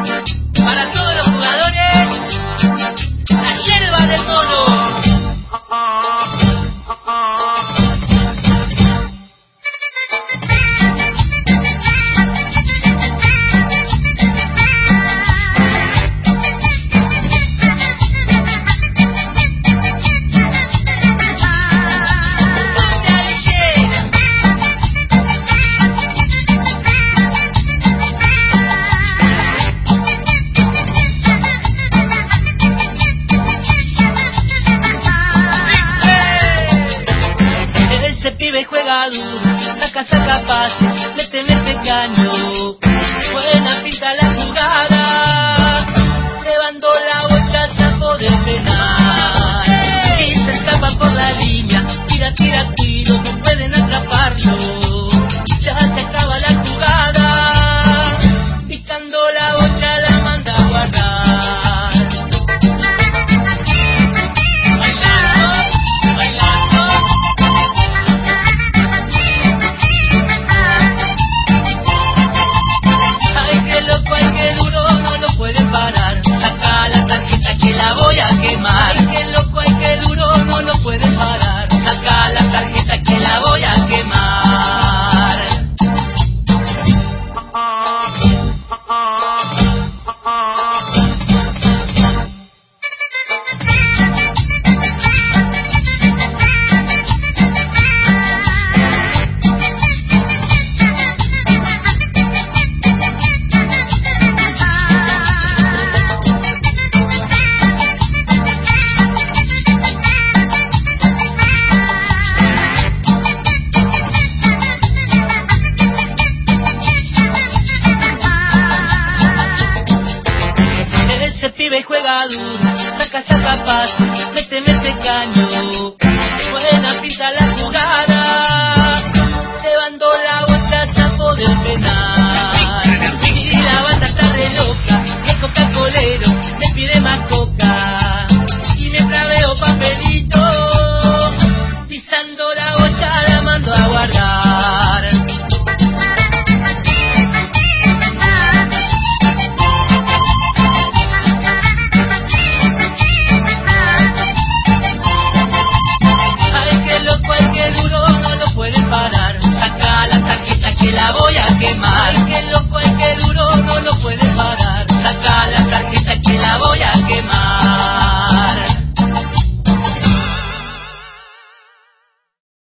Para todos los jugadores, la yerba del mono. Juega duro, saca pase, mete caño, buena pinta la jugada, llevando la bocha hasta poder penal, y se escapa por la línea, tira tiro, no pueden atraparlo, ya se acaba la jugada, picando la bocha la manda a guardar. La voy a quemar, qué loco, ay qué duro, no lo puedes parar. Saca la tarjeta que la voy a quemar. Pibe juega duro, saca pase, mete caño,